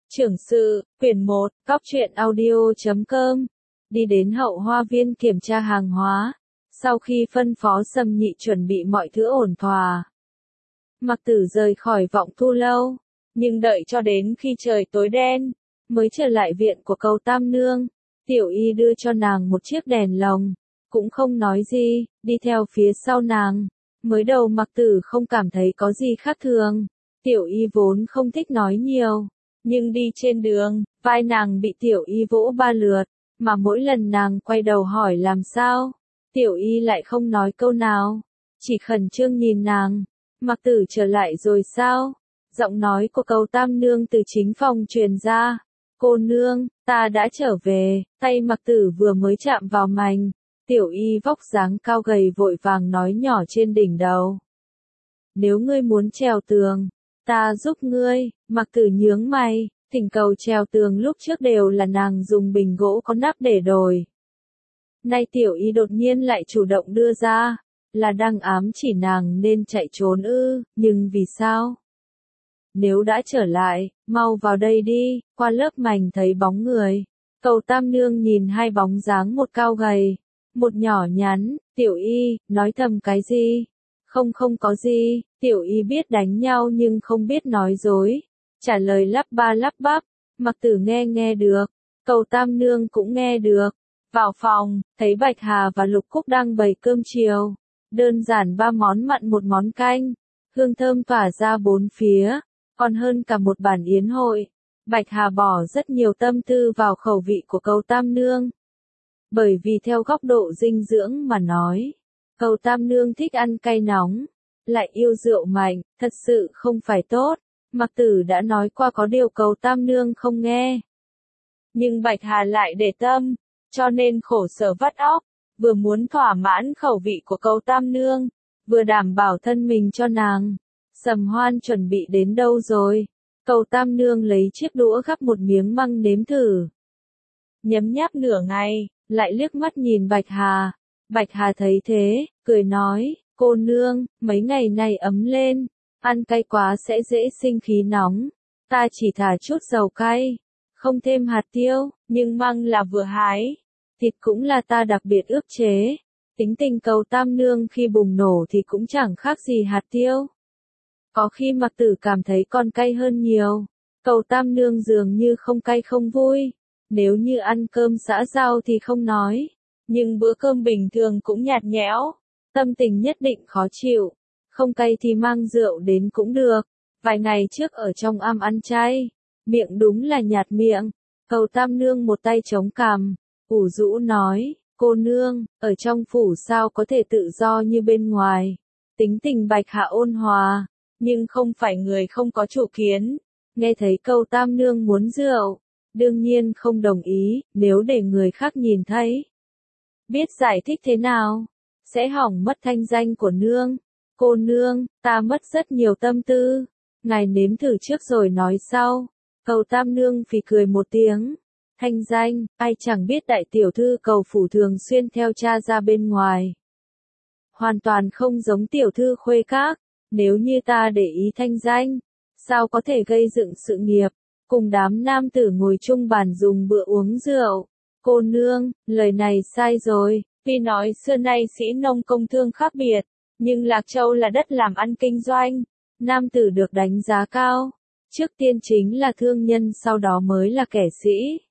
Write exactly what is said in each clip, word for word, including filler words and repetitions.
Trưởng sự, quyển một, cóc truyện audio chấm com. Đi đến hậu hoa viên kiểm tra hàng hóa. Sau khi phân phó Sầm Nhị chuẩn bị mọi thứ ổn thỏa, Mặc Tử rời khỏi Vọng Thu lâu, nhưng đợi cho đến khi trời tối đen, mới trở lại viện của Cầu Tam Nương. Tiểu Y đưa cho nàng một chiếc đèn lồng, cũng không nói gì, đi theo phía sau nàng. Mới đầu Mặc Tử không cảm thấy có gì khác thường. Tiểu Y vốn không thích nói nhiều, nhưng đi trên đường, vai nàng bị Tiểu Y vỗ ba lượt, mà mỗi lần nàng quay đầu hỏi làm sao, Tiểu Y lại không nói câu nào, chỉ khẩn trương nhìn nàng. Mặc Tử trở lại rồi sao? Giọng nói của Cầu Tam Nương từ chính phòng truyền ra. Cô nương, ta đã trở về. Tay Mặc Tử vừa mới chạm vào mành, Tiểu Y vóc dáng cao gầy vội vàng nói nhỏ trên đỉnh đầu. Nếu ngươi muốn trèo tường, ta giúp ngươi. Mặc Tử nhướng mày, thỉnh cầu trèo tường lúc trước đều là nàng dùng bình gỗ có nắp để đổi. Nay Tiểu Y đột nhiên lại chủ động đưa ra, là đang ám chỉ nàng nên chạy trốn ư, nhưng vì sao? Nếu đã trở lại, mau vào đây đi. Qua lớp mành thấy bóng người. Cầu Tam Nương nhìn hai bóng dáng, một cao gầy, một nhỏ nhắn. Tiểu Y, nói thầm cái gì? Không không có gì. Tiểu Y biết đánh nhau nhưng không biết nói dối, trả lời lắp ba lắp bắp. Mặc Tử nghe nghe được, Cầu Tam Nương cũng nghe được. Vào phòng, thấy Bạch Hà và Lục Cúc đang bày cơm chiều. Đơn giản ba món mặn một món canh, hương thơm tỏa ra bốn phía, còn hơn cả một bàn yến hội. Bạch Hà bỏ rất nhiều tâm tư vào khẩu vị của Cầu Tam Nương. Bởi vì theo góc độ dinh dưỡng mà nói, Cầu Tam Nương thích ăn cay nóng, lại yêu rượu mạnh, thật sự không phải tốt. Mặc Tử đã nói qua, có điều Cầu Tam Nương không nghe. Nhưng Bạch Hà lại để tâm, cho nên khổ sở vắt óc, vừa muốn thỏa mãn khẩu vị của Cầu Tam Nương, vừa đảm bảo thân mình cho nàng. Sầm Hoan chuẩn bị đến đâu rồi? Cầu Tam Nương lấy chiếc đũa gắp một miếng măng nếm thử. Nhấm nháp nửa ngày, lại liếc mắt nhìn Bạch Hà. Bạch Hà thấy thế, cười nói, cô nương, mấy ngày này ấm lên, ăn cay quá sẽ dễ sinh khí nóng. Ta chỉ thả chút dầu cay, không thêm hạt tiêu, nhưng măng là vừa hái. Thịt cũng là ta đặc biệt ước chế. Tính tình Cầu Tam Nương khi bùng nổ thì cũng chẳng khác gì hạt tiêu. Có khi Mặc Tử cảm thấy còn cay hơn nhiều. Cầu Tam Nương dường như không cay không vui. Nếu như ăn cơm xã giao thì không nói, nhưng bữa cơm bình thường cũng nhạt nhẽo, tâm tình nhất định khó chịu. Không cay thì mang rượu đến cũng được. Vài ngày trước ở trong am ăn chay, miệng đúng là nhạt miệng. Cầu Tam Nương một tay chống cằm, ủ rũ nói, cô nương, ở trong phủ sao có thể tự do như bên ngoài. Tính tình Bạch Hạ ôn hòa, nhưng không phải người không có chủ kiến. Nghe thấy Cầu Tam Nương muốn rượu, đương nhiên không đồng ý. Nếu để người khác nhìn thấy, biết giải thích thế nào, sẽ hỏng mất thanh danh của nương. Cô nương, ta mất rất nhiều tâm tư, ngài nếm thử trước rồi nói sau. Cầu Tam Nương phì cười một tiếng. Thanh danh, ai chẳng biết đại tiểu thư Cầu phủ thường xuyên theo cha ra bên ngoài. Hoàn toàn không giống tiểu thư Khuê Các. Nếu như ta để ý thanh danh, sao có thể gây dựng sự nghiệp, cùng đám nam tử ngồi chung bàn dùng bữa uống rượu. Cô nương, lời này sai rồi. Tuy nói xưa nay sĩ nông công thương khác biệt, nhưng Lạc Châu là đất làm ăn kinh doanh, nam tử được đánh giá cao. Trước tiên chính là thương nhân, sau đó mới là kẻ sĩ.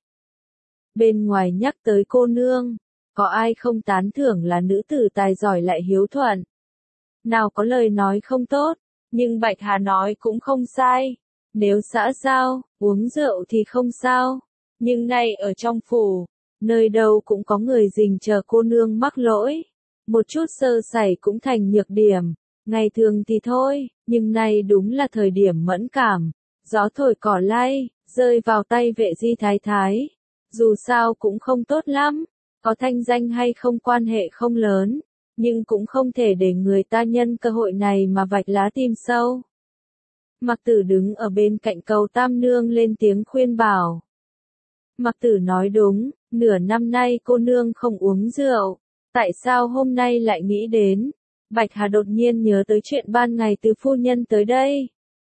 Bên ngoài nhắc tới cô nương, có ai không tán thưởng là nữ tử tài giỏi lại hiếu thuận. Nào có lời nói không tốt, nhưng Bạch Hà nói cũng không sai. Nếu xã giao, uống rượu thì không sao. Nhưng nay ở trong phủ, nơi đâu cũng có người rình chờ cô nương mắc lỗi. Một chút sơ sẩy cũng thành nhược điểm. Ngày thường thì thôi, nhưng nay đúng là thời điểm mẫn cảm. Gió thổi cỏ lay, rơi vào tay Vệ Di Thái Thái. Dù sao cũng không tốt lắm, có thanh danh hay không quan hệ không lớn, nhưng cũng không thể để người ta nhân cơ hội này mà vạch lá tìm sâu. Mặc Tử đứng ở bên cạnh Cầu Tam Nương lên tiếng khuyên bảo. Mặc Tử nói đúng, nửa năm nay cô nương không uống rượu, tại sao hôm nay lại nghĩ đến? Bạch Hà đột nhiên nhớ tới chuyện ban ngày Tứ phu nhân tới đây.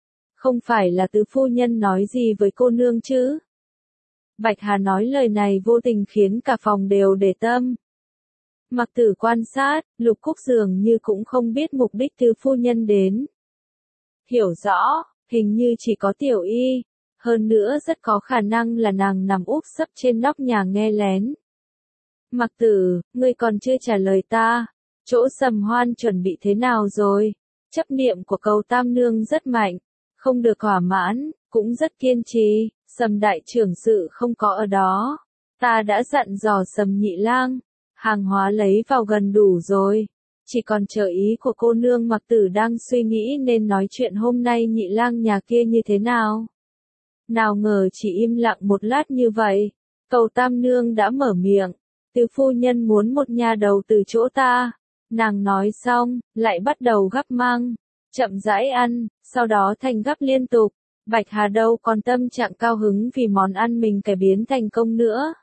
không phải là tứ phu nhân nói gì với cô nương chứ? Bạch Hà nói lời này vô tình khiến cả phòng đều để tâm. Mặc Tử quan sát, Lục Cúc dường như cũng không biết mục đích tứ phu nhân đến. Hiểu rõ, hình như chỉ có Tiểu Y, hơn nữa rất có khả năng là nàng nằm úp sấp trên nóc nhà nghe lén. Mặc Tử, ngươi còn chưa trả lời ta, chỗ Sầm Hoan chuẩn bị thế nào rồi? Chấp niệm của Cầu Tam Nương rất mạnh, không được thỏa mãn, cũng rất kiên trì, Sầm đại trưởng sự không có ở đó. Ta đã dặn dò Sầm nhị lang, hàng hóa lấy vào gần đủ rồi. Chỉ còn chờ ý của cô nương. Mặc Tử đang suy nghĩ nên nói chuyện hôm nay nhị lang nhà kia như thế nào. Nào ngờ chỉ im lặng một lát như vậy, Cầu Tam Nương đã mở miệng, tứ phu nhân muốn một nha đầu từ chỗ ta. Nàng nói xong, lại bắt đầu gắp măng, chậm rãi ăn, sau đó thành gắp liên tục. Bạch Hà đâu còn tâm trạng cao hứng vì món ăn mình cải biến thành công nữa.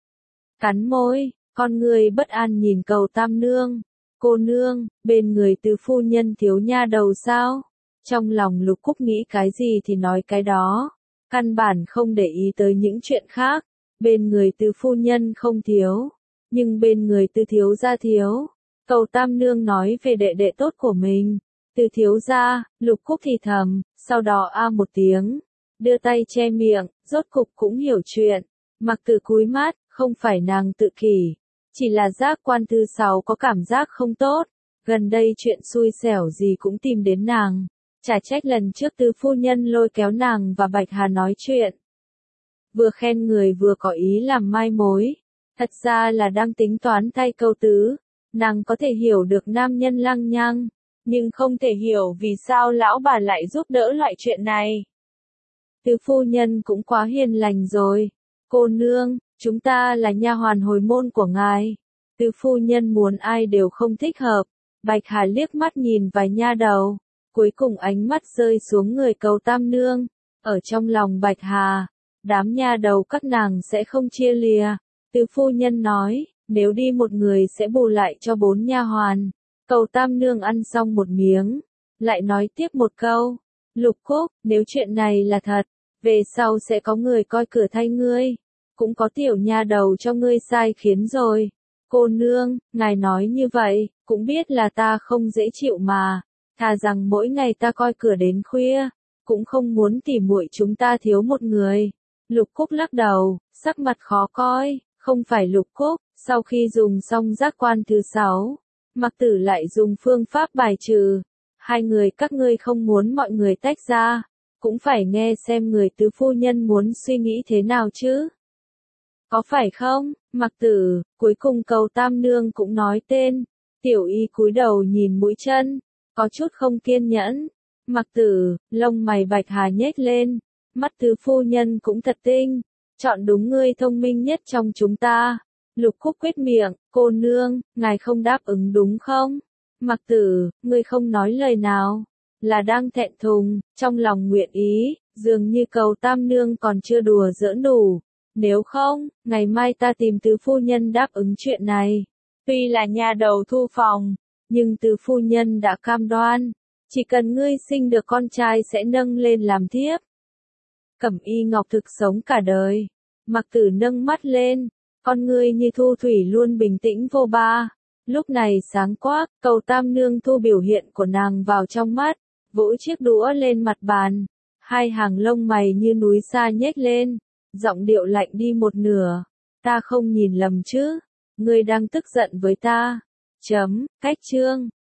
Cắn môi, con người bất an nhìn Cầu Tam Nương. Cô nương, bên người tứ phu nhân thiếu nha đầu sao? Trong lòng Lục Cúc nghĩ cái gì thì nói cái đó. Căn bản không để ý tới những chuyện khác. Bên người tứ phu nhân không thiếu, nhưng bên người tứ thiếu gia thiếu. Cầu Tam Nương nói về đệ đệ tốt của mình. Tứ thiếu gia, Lục Cúc thì thầm, sau đó a một tiếng, đưa tay che miệng, rốt cục cũng hiểu chuyện. Mặc Tử cúi mắt, không phải nàng tự kỷ, chỉ là giác quan thứ sáu có cảm giác không tốt. Gần đây chuyện xui xẻo gì cũng tìm đến nàng. Chả trách lần trước tứ phu nhân lôi kéo nàng và Bạch Hà nói chuyện. Vừa khen người vừa có ý làm mai mối. Thật ra là đang tính toán thay câu tứ. Nàng có thể hiểu được nam nhân lăng nhăng, nhưng không thể hiểu vì sao lão bà lại giúp đỡ loại chuyện này. Tứ phu nhân cũng quá hiền lành rồi. Cô nương, chúng ta là nha hoàn hồi môn của ngài. Tứ phu nhân muốn ai đều không thích hợp. Bạch Hà liếc mắt nhìn vài nha đầu, cuối cùng ánh mắt rơi xuống người Cầu Tam Nương. Ở trong lòng Bạch Hà, đám nha đầu các nàng sẽ không chia lìa. Tứ phu nhân nói, nếu đi một người sẽ bù lại cho bốn nha hoàn. Cầu Tam Nương ăn xong một miếng, lại nói tiếp một câu, Lục Cúc, nếu chuyện này là thật, về sau sẽ có người coi cửa thay ngươi, cũng có tiểu nha đầu cho ngươi sai khiến rồi. Cô nương, ngài nói như vậy, cũng biết là ta không dễ chịu mà, thà rằng mỗi ngày ta coi cửa đến khuya, cũng không muốn tỉ muội chúng ta thiếu một người. Lục Cúc lắc đầu, sắc mặt khó coi, không phải Lục Cúc, sau khi dùng xong giác quan thứ sáu, Mặc Tử lại dùng phương pháp bài trừ. Hai người các ngươi không muốn mọi người tách ra, cũng phải nghe xem người tứ phu nhân muốn suy nghĩ thế nào chứ. Có phải không, Mặc Tử, cuối cùng Cầu Tam Nương cũng nói tên. Tiểu Y cúi đầu nhìn mũi chân, có chút không kiên nhẫn. Mặc Tử, lông mày Bạch Hà nhếch lên, mắt tứ phu nhân cũng thật tinh, chọn đúng ngươi thông minh nhất trong chúng ta. Lục Cúc quyết miệng, cô nương, ngài không đáp ứng đúng không? Mặc Tử, ngươi không nói lời nào, là đang thẹn thùng, trong lòng nguyện ý, dường như Cầu Tam Nương còn chưa đùa giỡn đủ. Nếu không, ngày mai ta tìm tứ phu nhân đáp ứng chuyện này. Tuy là nha đầu thu phòng, nhưng tứ phu nhân đã cam đoan, chỉ cần ngươi sinh được con trai sẽ nâng lên làm thiếp. Cẩm Y Ngọc thực sống cả đời. Mặc Tử nâng mắt lên, con ngươi như thu thủy luôn bình tĩnh vô ba. Lúc này sáng quắc, Cầu Tam Nương thu biểu hiện của nàng vào trong mắt, vỗ chiếc đũa lên mặt bàn, hai hàng lông mày như núi sa nhếch lên, giọng điệu lạnh đi một nửa. Ta không nhìn lầm chứ? Ngươi đang tức giận với ta? Chấm, cách chương.